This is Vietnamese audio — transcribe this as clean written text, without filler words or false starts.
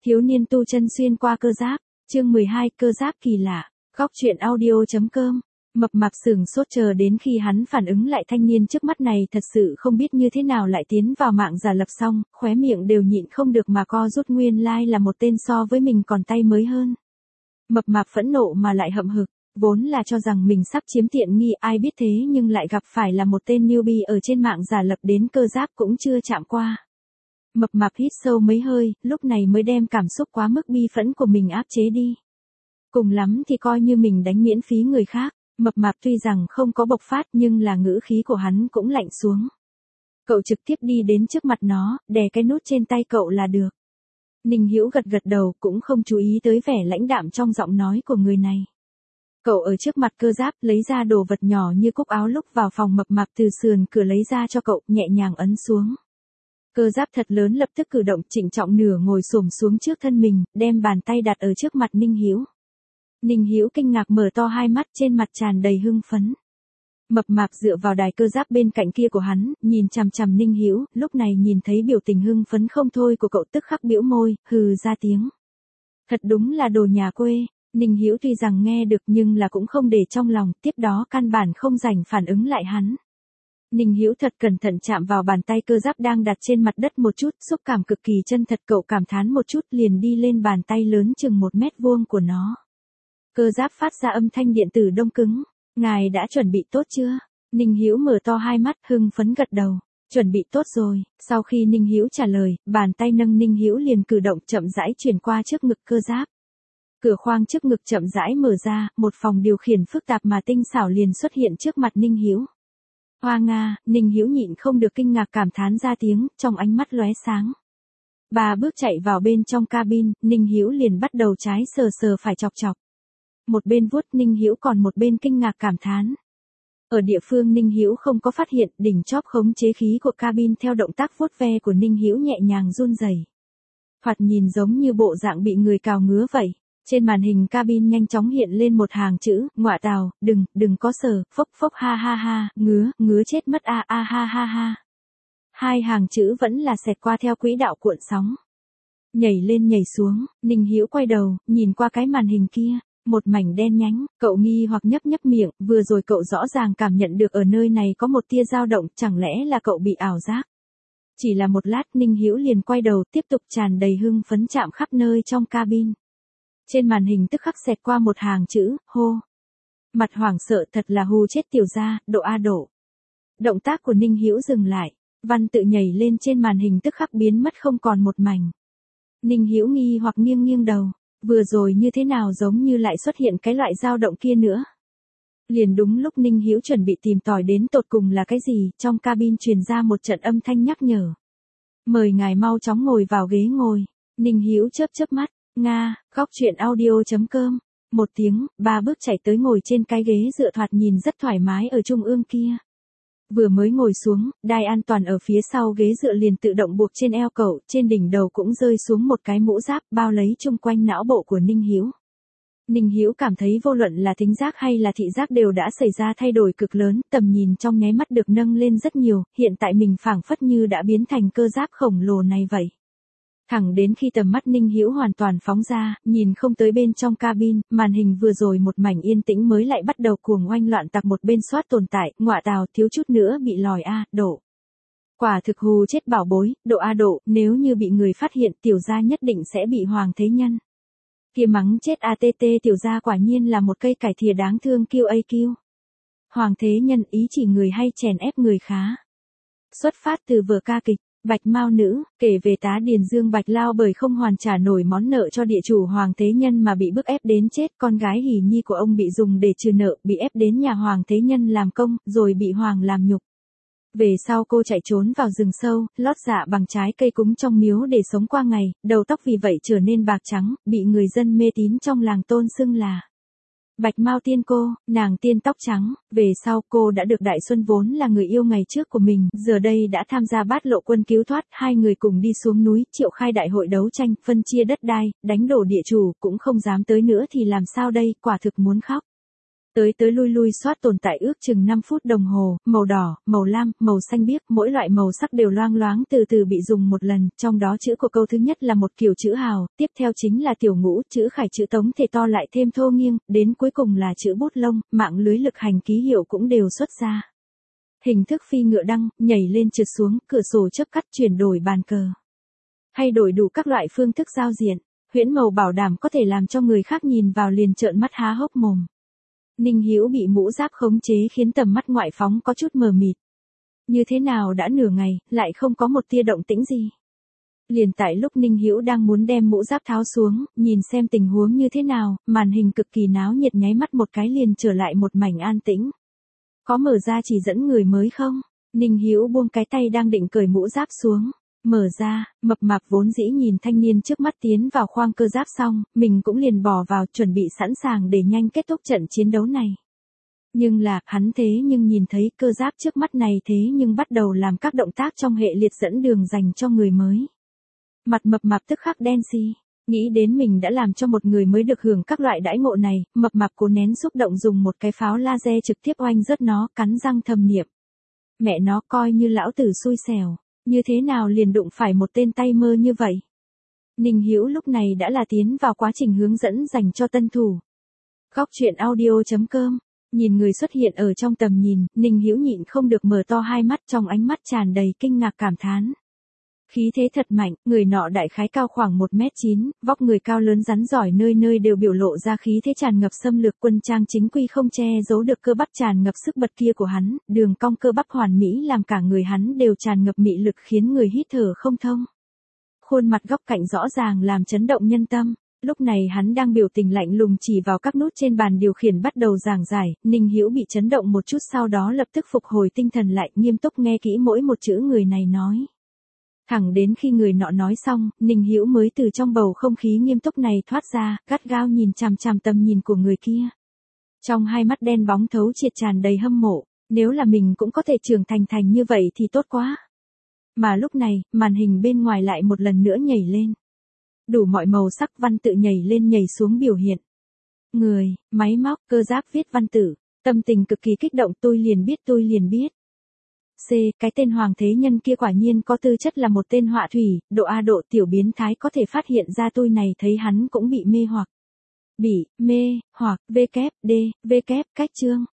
Thiếu niên tu chân xuyên qua cơ giáp, chương 12, cơ giáp kỳ lạ, góc truyện audio.com. Mập mạp sửng sốt chờ đến khi hắn phản ứng lại thanh niên trước mắt này thật sự không biết như thế nào lại tiến vào mạng giả lập xong, khóe miệng đều nhịn không được mà co rút nguyên lai là một tên so với mình còn tay mới hơn. Mập mạp phẫn nộ mà lại hậm hực, vốn là cho rằng mình sắp chiếm tiện nghi ai biết thế nhưng lại gặp phải là một tên newbie ở trên mạng giả lập đến cơ giáp cũng chưa chạm qua. Mập mạp hít sâu mấy hơi, lúc này mới đem cảm xúc quá mức bi phẫn của mình áp chế đi. Cùng lắm thì coi như mình đánh miễn phí người khác, mập mạp tuy rằng không có bộc phát nhưng là ngữ khí của hắn cũng lạnh xuống. Cậu trực tiếp đi đến trước mặt nó, đè cái nút trên tay cậu là được. Ninh Hữu gật gật đầu cũng không chú ý tới vẻ lãnh đạm trong giọng nói của người này. Cậu ở trước mặt cơ giáp lấy ra đồ vật nhỏ như cúc áo lúc vào phòng mập mạp từ sườn cửa lấy ra cho cậu, nhẹ nhàng ấn xuống. Cơ giáp thật lớn lập tức cử động trịnh trọng nửa ngồi xổm xuống trước thân mình, đem bàn tay đặt ở trước mặt Ninh Hữu. Ninh Hữu kinh ngạc mở to hai mắt trên mặt tràn đầy hưng phấn. Mập mạp dựa vào đài cơ giáp bên cạnh kia của hắn, nhìn chằm chằm Ninh Hữu, lúc này nhìn thấy biểu tình hưng phấn không thôi của cậu tức khắc bĩu môi, hừ ra tiếng. Thật đúng là đồ nhà quê. Ninh Hữu tuy rằng nghe được nhưng là cũng không để trong lòng, tiếp đó căn bản không rảnh phản ứng lại hắn. Ninh Hữu thật cẩn thận chạm vào bàn tay cơ giáp đang đặt trên mặt đất một chút, xúc cảm cực kỳ chân thật, cậu cảm thán một chút liền đi lên bàn tay lớn chừng 1 mét vuông của nó. Cơ giáp phát ra âm thanh điện tử đông cứng. Ngài đã chuẩn bị tốt chưa? Ninh Hữu mở to hai mắt hưng phấn gật đầu. Chuẩn bị tốt rồi. Sau khi Ninh Hữu trả lời, bàn tay nâng Ninh Hữu liền cử động chậm rãi chuyển qua trước ngực cơ giáp. Cửa khoang trước ngực chậm rãi mở ra, một phòng điều khiển phức tạp mà tinh xảo liền xuất hiện trước mặt Ninh Hữu. Hoa nga, Ninh Hữu nhịn không được kinh ngạc cảm thán ra tiếng, trong ánh mắt lóe sáng. 3 bước chạy vào bên trong cabin, Ninh Hữu liền bắt đầu trái sờ sờ phải chọc chọc. Một bên vuốt Ninh Hữu còn một bên kinh ngạc cảm thán. Ở địa phương Ninh Hữu không có phát hiện, đỉnh chóp khống chế khí của cabin theo động tác vuốt ve của Ninh Hữu nhẹ nhàng run rẩy. Thoạt nhìn giống như bộ dạng bị người cào ngứa vậy. Trên màn hình cabin nhanh chóng hiện lên một hàng chữ, ngọa tào, đừng có sờ, phốc phốc ha ha ha, ngứa chết mất a a ha ha ha. 2 hàng chữ vẫn là xẹt qua theo quỹ đạo cuộn sóng. Nhảy lên nhảy xuống, Ninh Hữu quay đầu, nhìn qua cái màn hình kia, một mảnh đen nhánh, cậu nghi hoặc nhấp nhấp miệng, vừa rồi cậu rõ ràng cảm nhận được ở nơi này có một tia dao động, chẳng lẽ là cậu bị ảo giác. Chỉ là một lát Ninh Hữu liền quay đầu tiếp tục tràn đầy hưng phấn chạm khắp nơi trong cabin. Trên màn hình tức khắc xẹt qua một hàng chữ, hô. Mặt hoảng sợ thật là hù chết tiểu gia, độ a độ. Động tác của Ninh Hữu dừng lại, văn tự nhảy lên trên màn hình tức khắc biến mất không còn một mảnh. Ninh Hữu nghi hoặc nghiêng đầu, vừa rồi như thế nào giống như lại xuất hiện cái loại dao động kia nữa. Liền đúng lúc Ninh Hữu chuẩn bị tìm tòi đến tột cùng là cái gì, trong cabin truyền ra một trận âm thanh nhắc nhở. Mời ngài mau chóng ngồi vào ghế ngồi. Ninh Hữu chớp mắt. Nga, góc truyện audio.com. Một tiếng, 3 bước chạy tới ngồi trên cái ghế dựa thoạt nhìn rất thoải mái ở trung ương kia. Vừa mới ngồi xuống, đai an toàn ở phía sau ghế dựa liền tự động buộc trên eo cậu, trên đỉnh đầu cũng rơi xuống một cái mũ giáp bao lấy chung quanh não bộ của Ninh Hữu. Ninh Hữu cảm thấy vô luận là thính giác hay là thị giác đều đã xảy ra thay đổi cực lớn, tầm nhìn trong nháy mắt được nâng lên rất nhiều, hiện tại mình phảng phất như đã biến thành cơ giáp khổng lồ này vậy. Thẳng đến khi tầm mắt Ninh Hữu hoàn toàn phóng ra, nhìn không tới bên trong cabin, màn hình vừa rồi một mảnh yên tĩnh mới lại bắt đầu cuồng oanh loạn tạc một bên soát tồn tại, ngọa tào thiếu chút nữa bị lòi a, độ. Quả thực hù chết bảo bối, độ a độ, nếu như bị người phát hiện tiểu gia nhất định sẽ bị hoàng thế nhân. Kia mắng chết ATT tiểu gia quả nhiên là một cây cải thìa đáng thương QAQ. Hoàng thế nhân ý chỉ người hay chèn ép người khá. Xuất phát từ vở ca kịch. Bạch Mao Nữ, kể về tá Điền Dương Bạch Lao bởi không hoàn trả nổi món nợ cho địa chủ Hoàng Thế Nhân mà bị bức ép đến chết, con gái hỉ nhi của ông bị dùng để trừ nợ, bị ép đến nhà Hoàng Thế Nhân làm công, rồi bị Hoàng làm nhục. Về sau cô chạy trốn vào rừng sâu, lót dạ bằng trái cây cúng trong miếu để sống qua ngày, đầu tóc vì vậy trở nên bạc trắng, bị người dân mê tín trong làng tôn xưng là Bạch Mao Tiên cô, nàng tiên tóc trắng. Về sau cô đã được Đại Xuân vốn là người yêu ngày trước của mình, giờ đây đã tham gia bát lộ quân cứu thoát, 2 người cùng đi xuống núi, triệu khai đại hội đấu tranh, phân chia đất đai, đánh đổ địa chủ, cũng không dám tới nữa thì làm sao đây, quả thực muốn khóc. Tới tới lui lui soát tồn tại ước chừng 5 phút đồng hồ, màu đỏ, màu lam, màu xanh biếc, mỗi loại màu sắc đều loang loáng từ từ bị dùng một lần, trong đó chữ của câu thứ nhất là một kiểu chữ hào, tiếp theo chính là tiểu ngũ, chữ khải chữ tống thể to lại thêm thô nghiêng, đến cuối cùng là chữ bút lông, mạng lưới lực hành ký hiệu cũng đều xuất ra. Hình thức phi ngựa đăng, nhảy lên trượt xuống, cửa sổ chớp cắt chuyển đổi bàn cờ. Hay đổi đủ các loại phương thức giao diện, huyễn màu bảo đảm có thể làm cho người khác nhìn vào liền trợn mắt há hốc mồm. Ninh Hữu bị mũ giáp khống chế khiến tầm mắt ngoại phóng có chút mờ mịt. Như thế nào đã nửa ngày, lại không có một tia động tĩnh gì. Liền tại lúc Ninh Hữu đang muốn đem mũ giáp tháo xuống, nhìn xem tình huống như thế nào, màn hình cực kỳ náo nhiệt nháy mắt một cái liền trở lại một mảnh an tĩnh. Có mở ra chỉ dẫn người mới không? Ninh Hữu buông cái tay đang định cởi mũ giáp xuống. Mở ra, mập mạp vốn dĩ nhìn thanh niên trước mắt tiến vào khoang cơ giáp xong, mình cũng liền bỏ vào chuẩn bị sẵn sàng để nhanh kết thúc trận chiến đấu này. Nhưng là, hắn thế nhưng nhìn thấy cơ giáp trước mắt này thế nhưng bắt đầu làm các động tác trong hệ liệt dẫn đường dành cho người mới. Mặt mập mạp tức khắc đen xì, nghĩ đến mình đã làm cho một người mới được hưởng các loại đãi ngộ này, mập mạp cố nén xúc động dùng một cái pháo laser trực tiếp oanh rớt nó, cắn răng thầm niệm. Mẹ nó coi như lão tử xui xẻo. Như thế nào liền đụng phải một tên tay mơ như vậy? Ninh Hữu lúc này đã là tiến vào quá trình hướng dẫn dành cho tân thủ. Góc truyện audio.com. Nhìn người xuất hiện ở trong tầm nhìn, Ninh Hữu nhịn không được mở to hai mắt, trong ánh mắt tràn đầy kinh ngạc cảm thán. Khí thế thật mạnh, người nọ đại khái cao khoảng 1m9, vóc người cao lớn rắn giỏi nơi nơi đều biểu lộ ra khí thế tràn ngập xâm lược quân trang chính quy không che giấu được cơ bắp tràn ngập sức bật kia của hắn, đường cong cơ bắp hoàn mỹ làm cả người hắn đều tràn ngập mị lực khiến người hít thở không thông. Khuôn mặt góc cạnh rõ ràng làm chấn động nhân tâm. Lúc này hắn đang biểu tình lạnh lùng chỉ vào các nút trên bàn điều khiển bắt đầu giảng giải, Ninh Hữu bị chấn động một chút sau đó lập tức phục hồi tinh thần lại, nghiêm túc nghe kỹ mỗi một chữ người này nói. Thẳng đến khi người nọ nói xong, Ninh Hữu mới từ trong bầu không khí nghiêm túc này thoát ra, gắt gao nhìn chằm chằm tầm nhìn của người kia. Trong hai mắt đen bóng thấu triệt tràn đầy hâm mộ, nếu là mình cũng có thể trưởng thành như vậy thì tốt quá. Mà lúc này, màn hình bên ngoài lại một lần nữa nhảy lên. Đủ mọi màu sắc văn tự nhảy lên nhảy xuống biểu hiện. Người, máy móc, cơ giáp viết văn tự, tâm tình cực kỳ kích động, tôi liền biết. C, cái tên hoàng thế nhân kia quả nhiên có tư chất là một tên họa thủy, độ A độ tiểu biến thái có thể phát hiện ra tôi này thấy hắn cũng bị mê hoặc. Bị, mê, hoặc, V kép, D, V kép, cách chương.